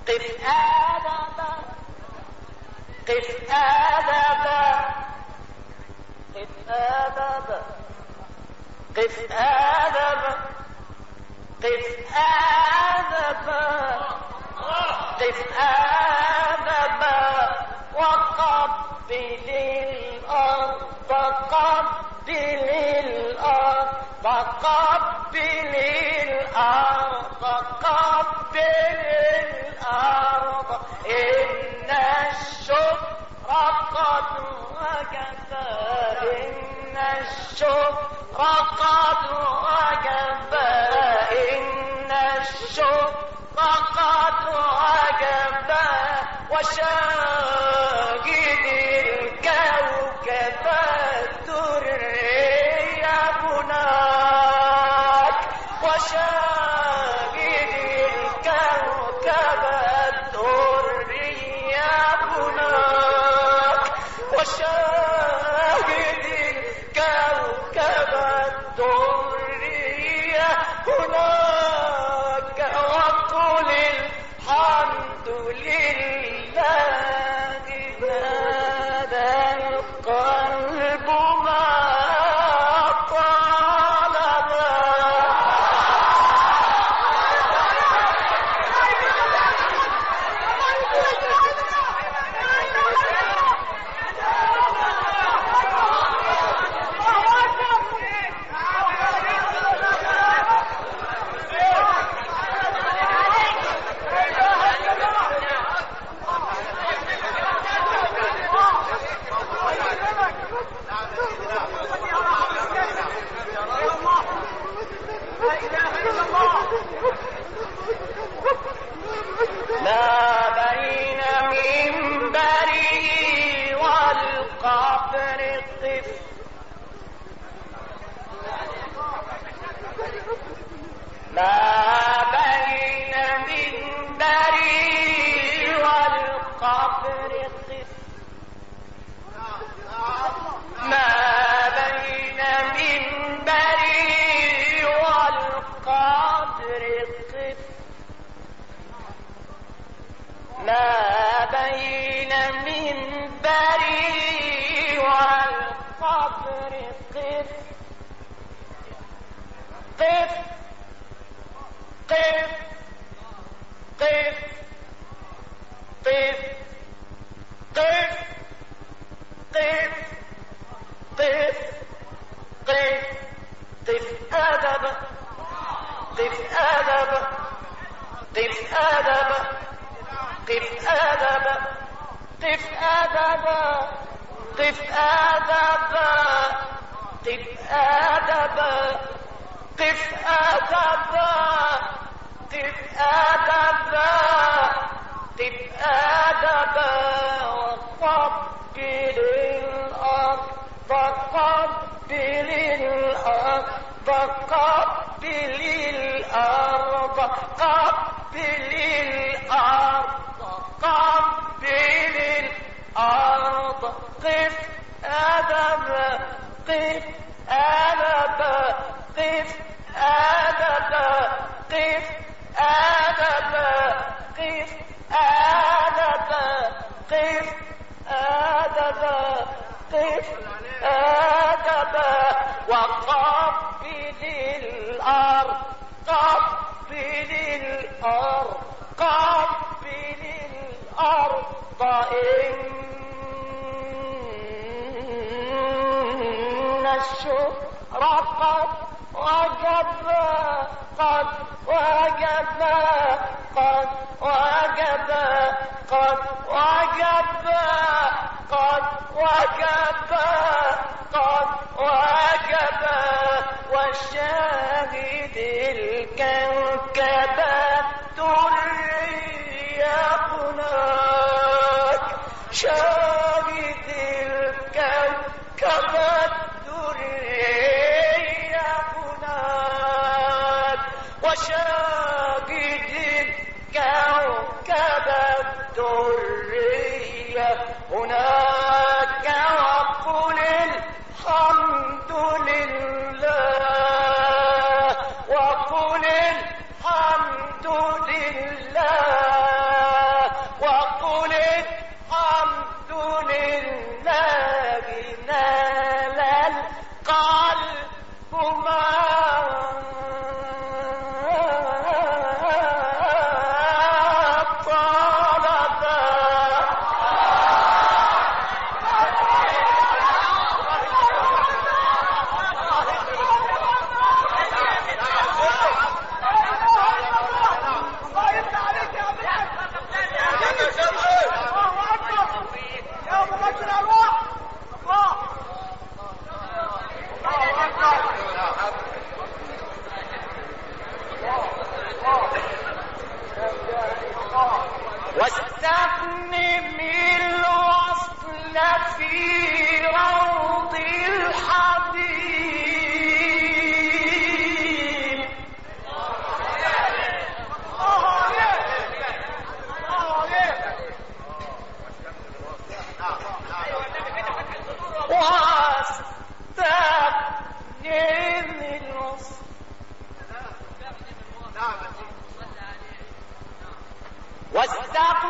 قف آدبا قف آدبا قف آدبا قف آدبا قف آدبا قف آدبا وقبل الأرض قبل الأرض قبل الأرض قبل الأرض إن الشكر قد وجب إن الشكر قد وجب إن الشكر قد وجب وشاهد الكوكب الدري هناك وشاهد الكوكب الدري هناك وشاهد الكوكب الدري هناك وقل الحمد لله نادى القلب ما طلب ما بين منبره والقبر قف ما بين منبره والقبر قف ما بين منبره والقبر قف ما بين منبري والقبر قف قف قف قف قف قف قف قف قف قف أدب قف أدب قف أدب قف أدب قف أدب قف أدب قف أدب قف أدب قف أدب قف أدب وقبل الأرض قبل الأرض قبل الأرض قبل الأرض قبل الأرض قف أدب قف أدب قف أدب قف أدب قف أدب قف أدب قف أدب وقبل الأرض قبل الأرض قبل الأرض إن الشكر قد وجب قد وجب قد وجب قد وجب قد وجب قد وجب والشاهد الكوكب الدري هناك شاهد الكوكب الدري هناك وشاهد الكوكب الدري هناك وقل الحمد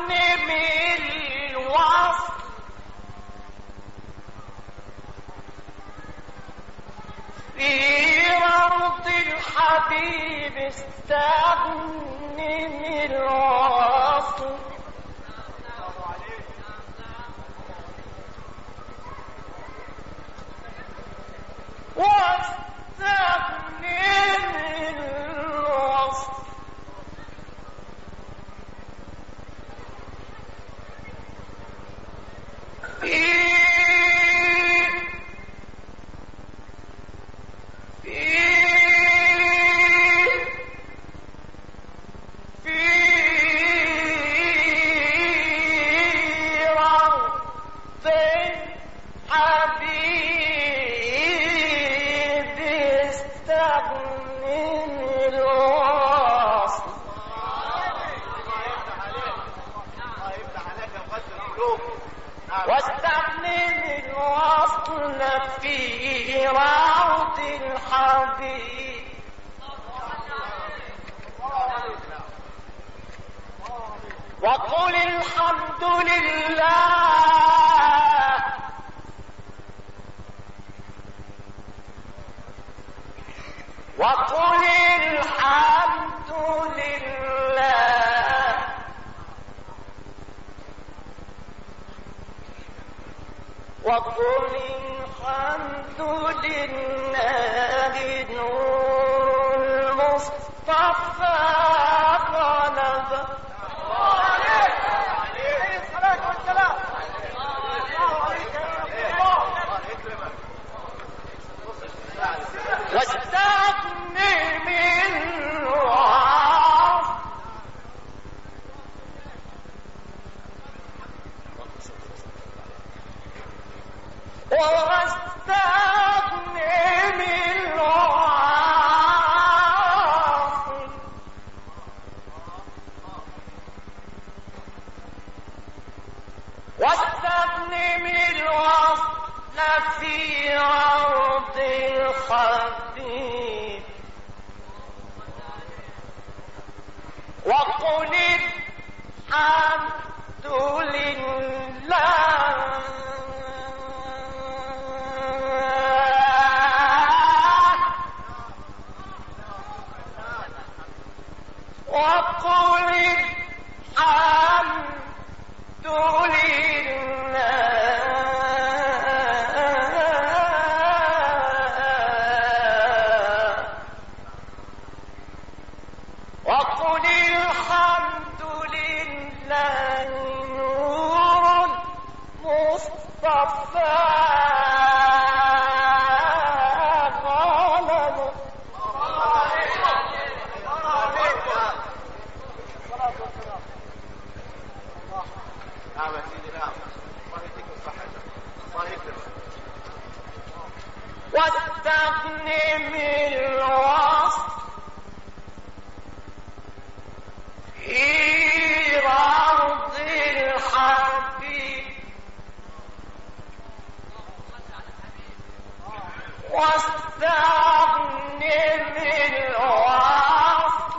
واستغني بالوصل في روض الحبيب استغني بالوصل واستغني بالوصل واستغني بالوصل في روض الحبيب وقل الحمد لله وقل الحمد لله وقل الحمد لله نور المصطفى غلب عليه الصلاة والسلام واستغني بالوصل واستغني بالوصل واستغني بالوصل في عرض الحبيب وقل الحمد لله وقل الحمد لله وقل الحمد لله نور المصطفى غلب واستغني بالوصل في روض الحبيب واستغني بالوصل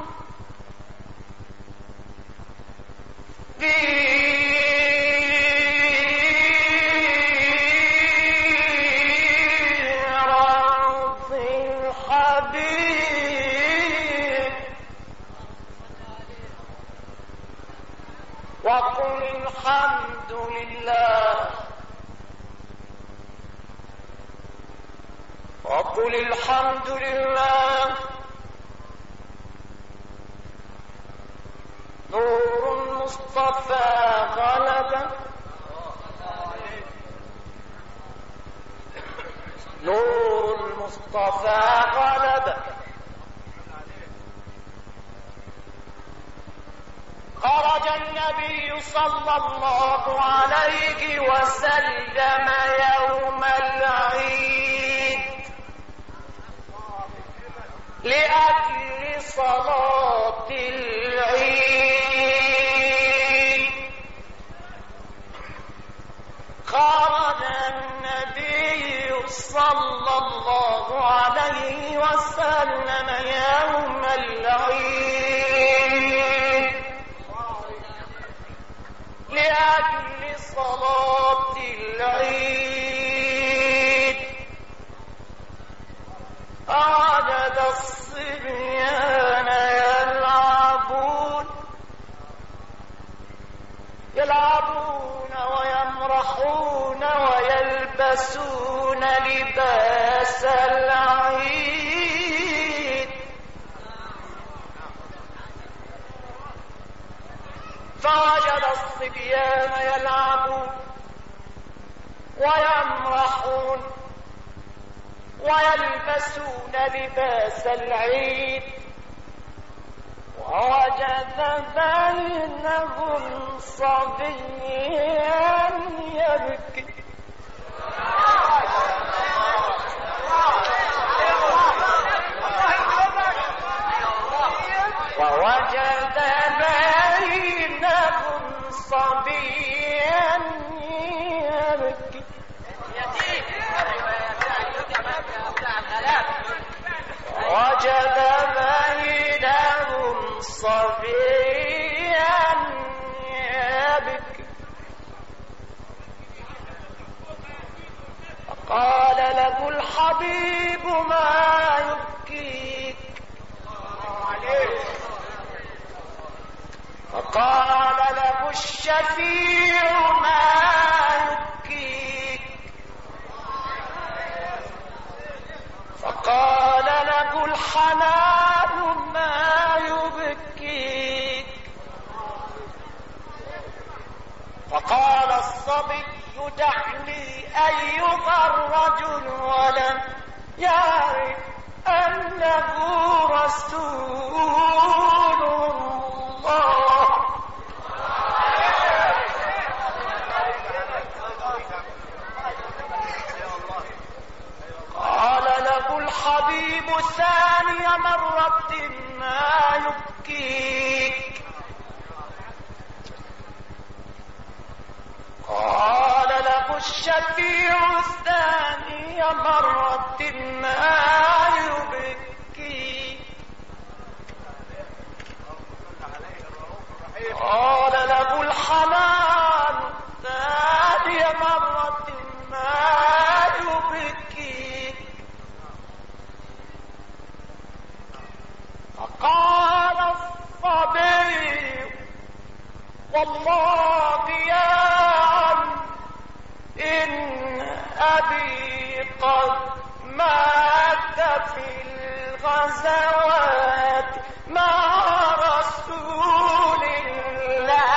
في روض الحبيب وقل الحمد لله وقل الحمد لله نور المصطفى غلب نور المصطفى غلب خرج النبي صلى الله عليه وسلم يوم العيد لأجل صلاة العيد خرج النبي صلى الله عليه وسلم يوم العيد فوجد الصبيان يلعبون ويمرحون ويلبسون لباس العيد. فوجد الصبيان يلعبون ويمرحون ويلبسون لباس العيد، ووجد بينهم صبيا يبكي. ووجد بينهم صبيا يبكي. ووجد بينهم صبيا يبكي، فقال له الحبيب ما يبكيك؟ فقال له الشفيع ما يبكيك؟ فقال له الحنان ما يبكيك؟ فقال الصبي دعني أيها الرجل ولم يعرف أنه رسول الله. قال له الحبيب ثاني مرة ما يبكيك؟ قال له الشفيع الثاني مرة ما يبكيك؟ قال له الحنان ثاني مرة ما يبكيك؟ فقال الصبي والله يا عم إن أبي قد مات في الغزوات مع رسول الله.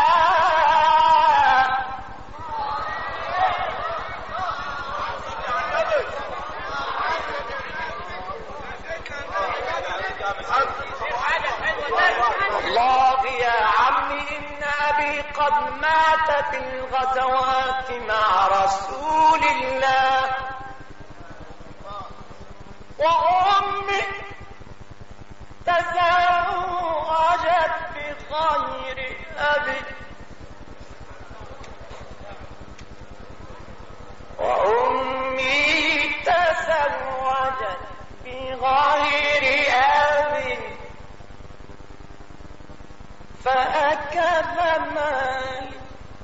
والله يا عمي إن أبي قد مات في الغزوات مع رسول الله، وأمي تزوجت بغير أبي، وأمي تزوجت بغير أبي، فأكل مالي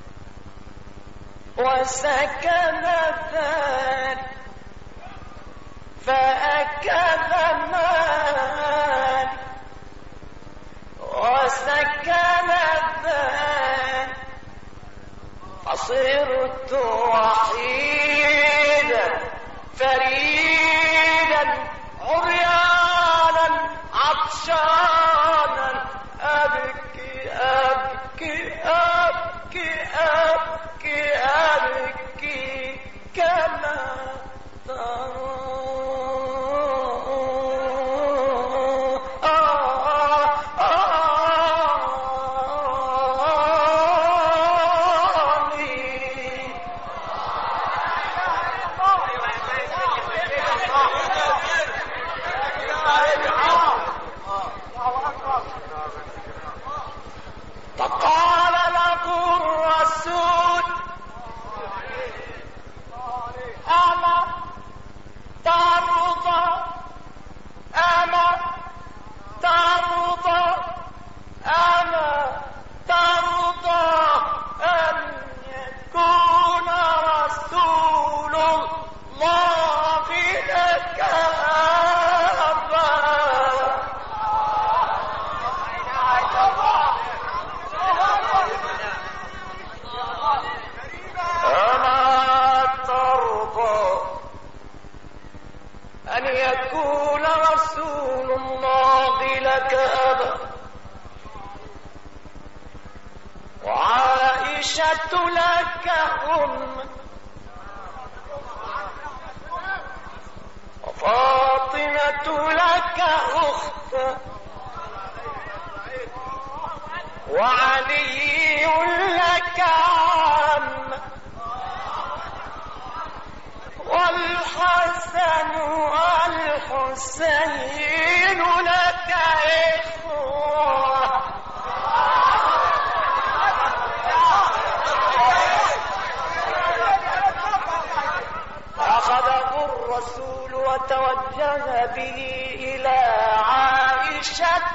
وسكن ذلك، فأكل مالي وسكن ذلك، فصرت وحيدا فريدا عريانا عطشانا أبكي أبكي أبكي أبكي أبكي كما فقال له الرسول أما ترضى أما ترضى أما ترضى أن يكون رسول الله لك يكون رسول الله لك أبا وعائشة لك أم وفاطمة لك أخت وعلي لك عم والحسن والحسين لك إخوة أخذه الرسول وتوجه به إلى عائشة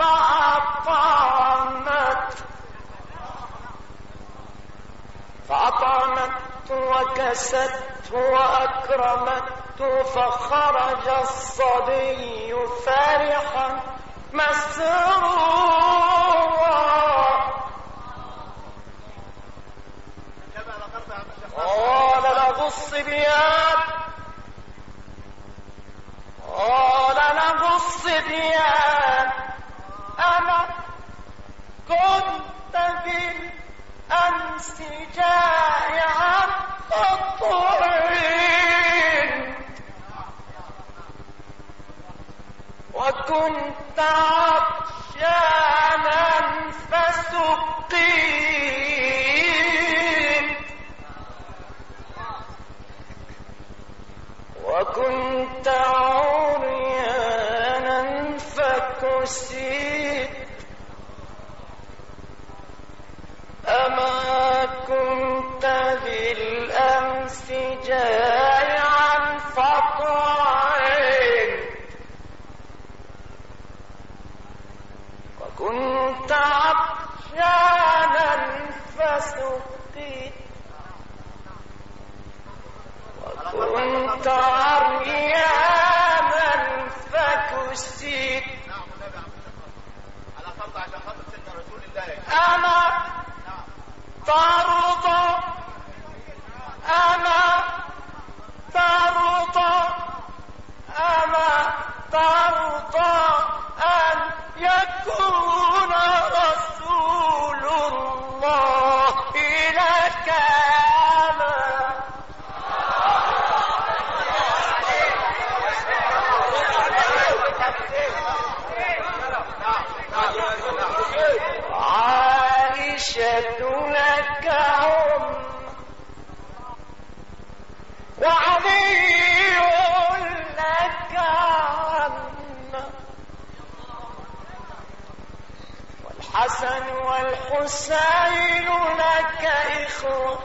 فأطعمت وكست وأكرمت فخرج الصبي فرحا مسرورا قال له الصبيان أنا كنت بالأمس جائعا فطعمت وكنت عطشانا فسقيت وكنت عريانا فكسيت أما كنت بالأمس جائعا فطعمت وكنت عطشانا فسقيت وكنت عريانا فكسيت أما ترضى أن يكون رسول الله لك أبا عائشة لك أم وعلي لك عم والحسن والحسين لك إخوة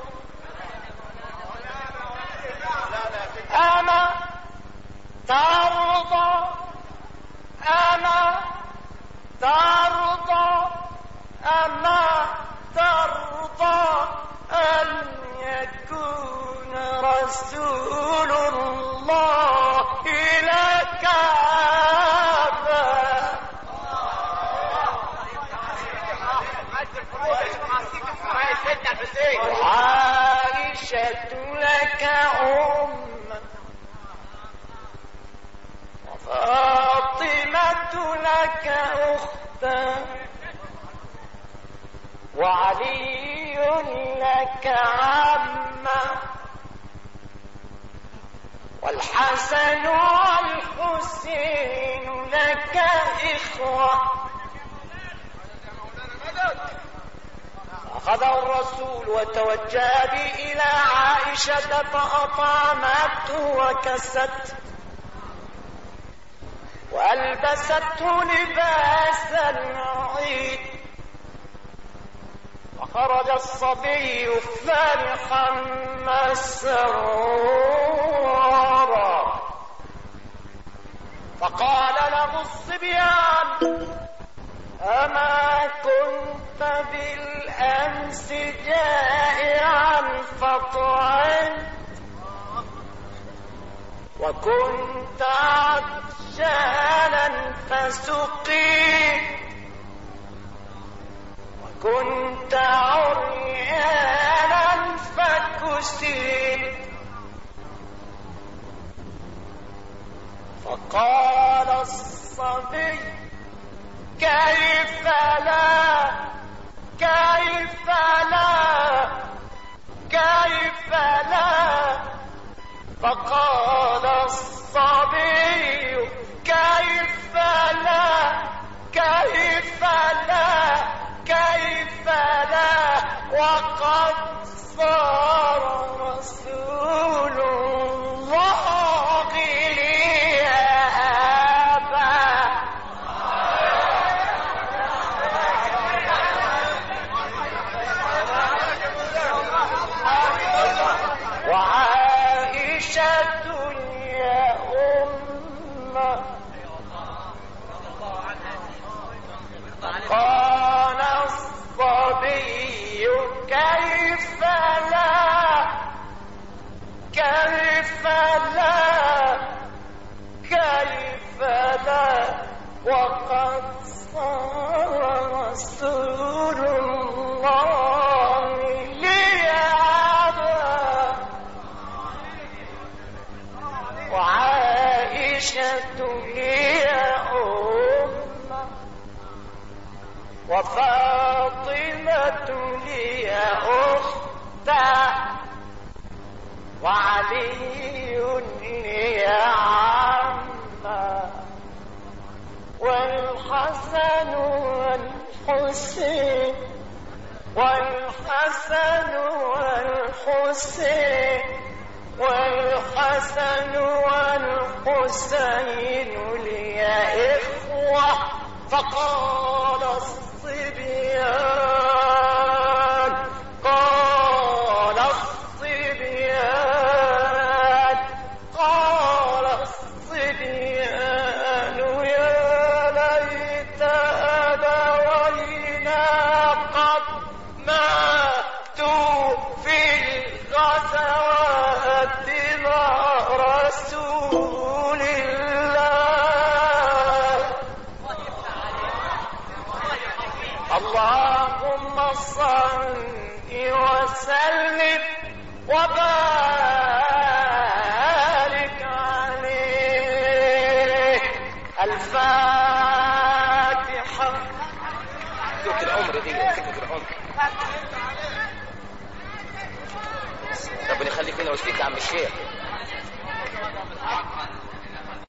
أما ترضى أن يكون رسول الله لك أبا وعائشة لك أم وفاطمة لك أختا وعلي لك عما والحسن والحسين لك إخوة أخذه الرسول وتوجه به إلى عائشة فأطعمته وكست وألبسته لباس العيد وخرج الصبي فرحا مسرورا فقال له الصبيان أما كنت بالأمس جائعا فطعمت وكنت عطشانا فسقيت وكنت عريانا فكسيت فقال الصبي كيف لا كيف لا كيف لا. فقال الصبي كيف لا كيف لا كيف لا وقد صار رسول الله لي أبا. وعائشة يا أمة قال الصبي كيف لا كيف لا كيف لا وقد صار رسول الله لي أبا. وعائشة هي أمة وفاطمة هي أختا وعلي هي عما والحسن والحسين والحسن والحسين والحسن والحسين لي إخوة. فقال الصبيان قال الصبيان قال الصبيان يا ليت أبوينا قد ماتوا في الغزوات مع رسول الله. اللهم صل وسلم وبارك عليه. الفاتحة. فكرة العمر دي فكرة العمر. ربنا يخليك لنا ويشفيك يا عم الشيخ.